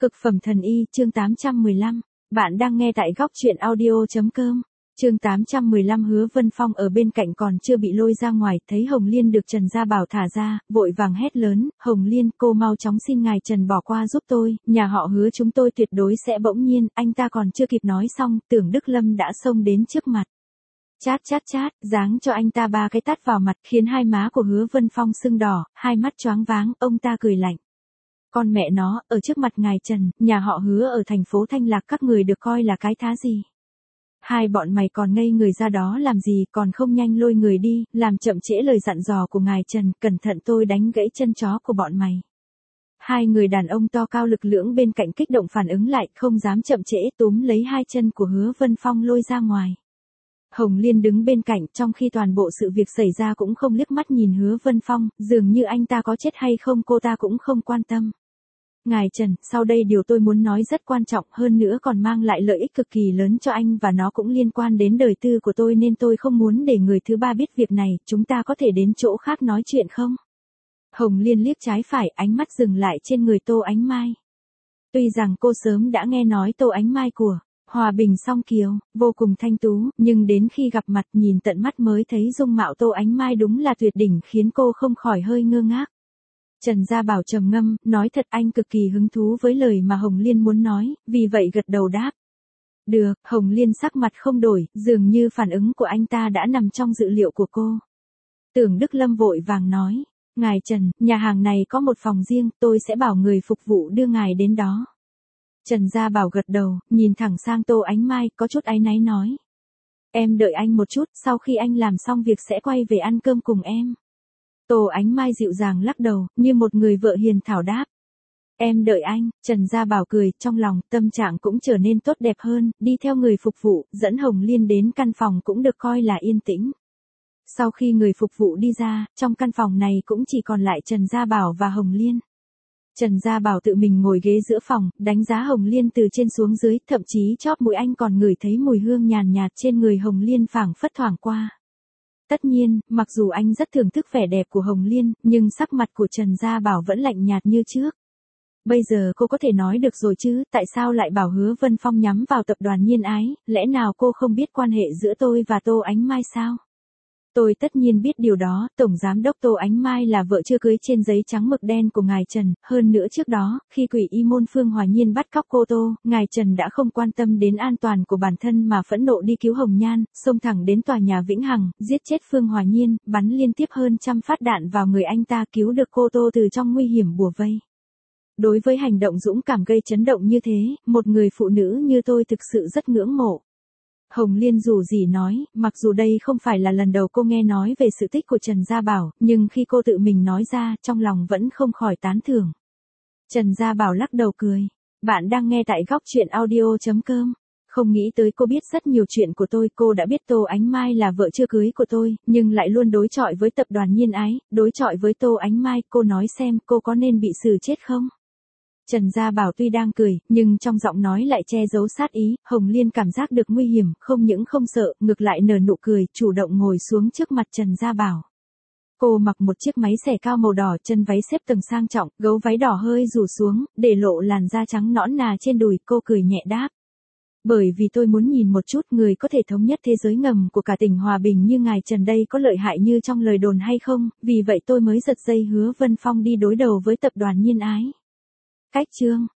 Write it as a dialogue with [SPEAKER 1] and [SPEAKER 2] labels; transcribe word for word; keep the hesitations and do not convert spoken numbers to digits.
[SPEAKER 1] Cực phẩm thần y, chương tám trăm mười lăm. Bạn đang nghe tại góc truyện audio.com. Chương tám trăm mười lăm. Hứa Vân Phong ở bên cạnh còn chưa bị lôi ra ngoài, thấy Hồng Liên được Trần Gia Bảo thả ra, vội vàng hét lớn, Hồng Liên, cô mau chóng xin ngài Trần bỏ qua giúp tôi, nhà họ Hứa chúng tôi tuyệt đối sẽ. Bỗng nhiên, anh ta còn chưa kịp nói xong, Tưởng Đức Lâm đã xông đến trước mặt. Chát chát chát, giáng cho anh ta ba cái tát vào mặt, khiến hai má của Hứa Vân Phong sưng đỏ, hai mắt choáng váng, ông ta cười lạnh. Con mẹ nó, ở trước mặt ngài Trần, nhà họ Hứa ở thành phố Thanh Lạc các người được coi là cái thá gì? Hai bọn mày còn ngây người ra đó làm gì, còn không nhanh lôi người đi, làm chậm trễ lời dặn dò của ngài Trần, cẩn thận tôi đánh gãy chân chó của bọn mày. Hai người đàn ông to cao lực lưỡng bên cạnh kích động phản ứng lại, không dám chậm trễ, túm lấy hai chân của Hứa Vân Phong lôi ra ngoài. Hồng Liên đứng bên cạnh, trong khi toàn bộ sự việc xảy ra cũng không liếc mắt nhìn Hứa Vân Phong, dường như anh ta có chết hay không cô ta cũng không quan tâm. Ngài Trần, sau đây điều tôi muốn nói rất quan trọng, hơn nữa còn mang lại lợi ích cực kỳ lớn cho anh và nó cũng liên quan đến đời tư của tôi nên tôi không muốn để người thứ ba biết việc này, chúng ta có thể đến chỗ khác nói chuyện không? Hồng Liên liếc trái phải, ánh mắt dừng lại trên người Tô Ánh Mai. Tuy rằng cô sớm đã nghe nói Tô Ánh Mai của Hòa Bình Song Kiều, vô cùng thanh tú, nhưng đến khi gặp mặt nhìn tận mắt mới thấy dung mạo Tô Ánh Mai đúng là tuyệt đỉnh khiến cô không khỏi hơi ngơ ngác. Trần Gia Bảo trầm ngâm, nói thật anh cực kỳ hứng thú với lời mà Hồng Liên muốn nói, vì vậy gật đầu đáp. Được, Hồng Liên sắc mặt không đổi, dường như phản ứng của anh ta đã nằm trong dự liệu của cô. Tưởng Đức Lâm vội vàng nói, ngài Trần, nhà hàng này có một phòng riêng, tôi sẽ bảo người phục vụ đưa ngài đến đó. Trần Gia Bảo gật đầu, nhìn thẳng sang Tô Ánh Mai, có chút áy náy nói. Em đợi anh một chút, sau khi anh làm xong việc sẽ quay về ăn cơm cùng em. Tô Ánh Mai dịu dàng lắc đầu, như một người vợ hiền thảo đáp. Em đợi anh, Trần Gia Bảo cười, trong lòng, tâm trạng cũng trở nên tốt đẹp hơn, đi theo người phục vụ, dẫn Hồng Liên đến căn phòng cũng được coi là yên tĩnh. Sau khi người phục vụ đi ra, trong căn phòng này cũng chỉ còn lại Trần Gia Bảo và Hồng Liên. Trần Gia Bảo tự mình ngồi ghế giữa phòng, đánh giá Hồng Liên từ trên xuống dưới, thậm chí chóp mũi anh còn ngửi thấy mùi hương nhàn nhạt trên người Hồng Liên phảng phất thoảng qua. Tất nhiên, mặc dù anh rất thưởng thức vẻ đẹp của Hồng Liên, nhưng sắc mặt của Trần Gia Bảo vẫn lạnh nhạt như trước. Bây giờ cô có thể nói được rồi chứ, tại sao lại bảo Hứa Vân Phong nhắm vào tập đoàn Nhiên Ái, lẽ nào cô không biết quan hệ giữa tôi và Tô Ánh Mai sao? Tôi tất nhiên biết điều đó, Tổng Giám đốc Tô Ánh Mai là vợ chưa cưới trên giấy trắng mực đen của ngài Trần, hơn nữa trước đó, khi quỷ y môn Phương Hòa Nhiên bắt cóc cô Tô, ngài Trần đã không quan tâm đến an toàn của bản thân mà phẫn nộ đi cứu Hồng Nhan, xông thẳng đến tòa nhà Vĩnh Hằng, giết chết Phương Hòa Nhiên, bắn liên tiếp hơn trăm phát đạn vào người anh ta cứu được cô Tô từ trong nguy hiểm bủa vây. Đối với hành động dũng cảm gây chấn động như thế, một người phụ nữ như tôi thực sự rất ngưỡng mộ. Hồng Liên dù gì nói, mặc dù đây không phải là lần đầu cô nghe nói về sự tích của Trần Gia Bảo, nhưng khi cô tự mình nói ra, trong lòng vẫn không khỏi tán thưởng. Trần Gia Bảo lắc đầu cười. Bạn đang nghe tại góc truyện audio.com. Không nghĩ tới cô biết rất nhiều chuyện của tôi, cô đã biết Tô Ánh Mai là vợ chưa cưới của tôi, nhưng lại luôn đối chọi với tập đoàn Nhiên Ái, đối chọi với Tô Ánh Mai, cô nói xem cô có nên bị xử chết không? Trần Gia Bảo tuy đang cười, nhưng trong giọng nói lại che giấu sát ý, Hồng Liên cảm giác được nguy hiểm, không những không sợ, ngược lại nở nụ cười, chủ động ngồi xuống trước mặt Trần Gia Bảo. Cô mặc một chiếc váy xẻ cao màu đỏ, chân váy xếp tầng sang trọng, gấu váy đỏ hơi rủ xuống, để lộ làn da trắng nõn nà trên đùi, cô cười nhẹ đáp. Bởi vì tôi muốn nhìn một chút người có thể thống nhất thế giới ngầm của cả tỉnh Hòa Bình như ngài Trần đây có lợi hại như trong lời đồn hay không, vì vậy tôi mới giật dây Hứa Vân Phong đi đối đầu với tập đoàn Nhiên Ái. Cách chương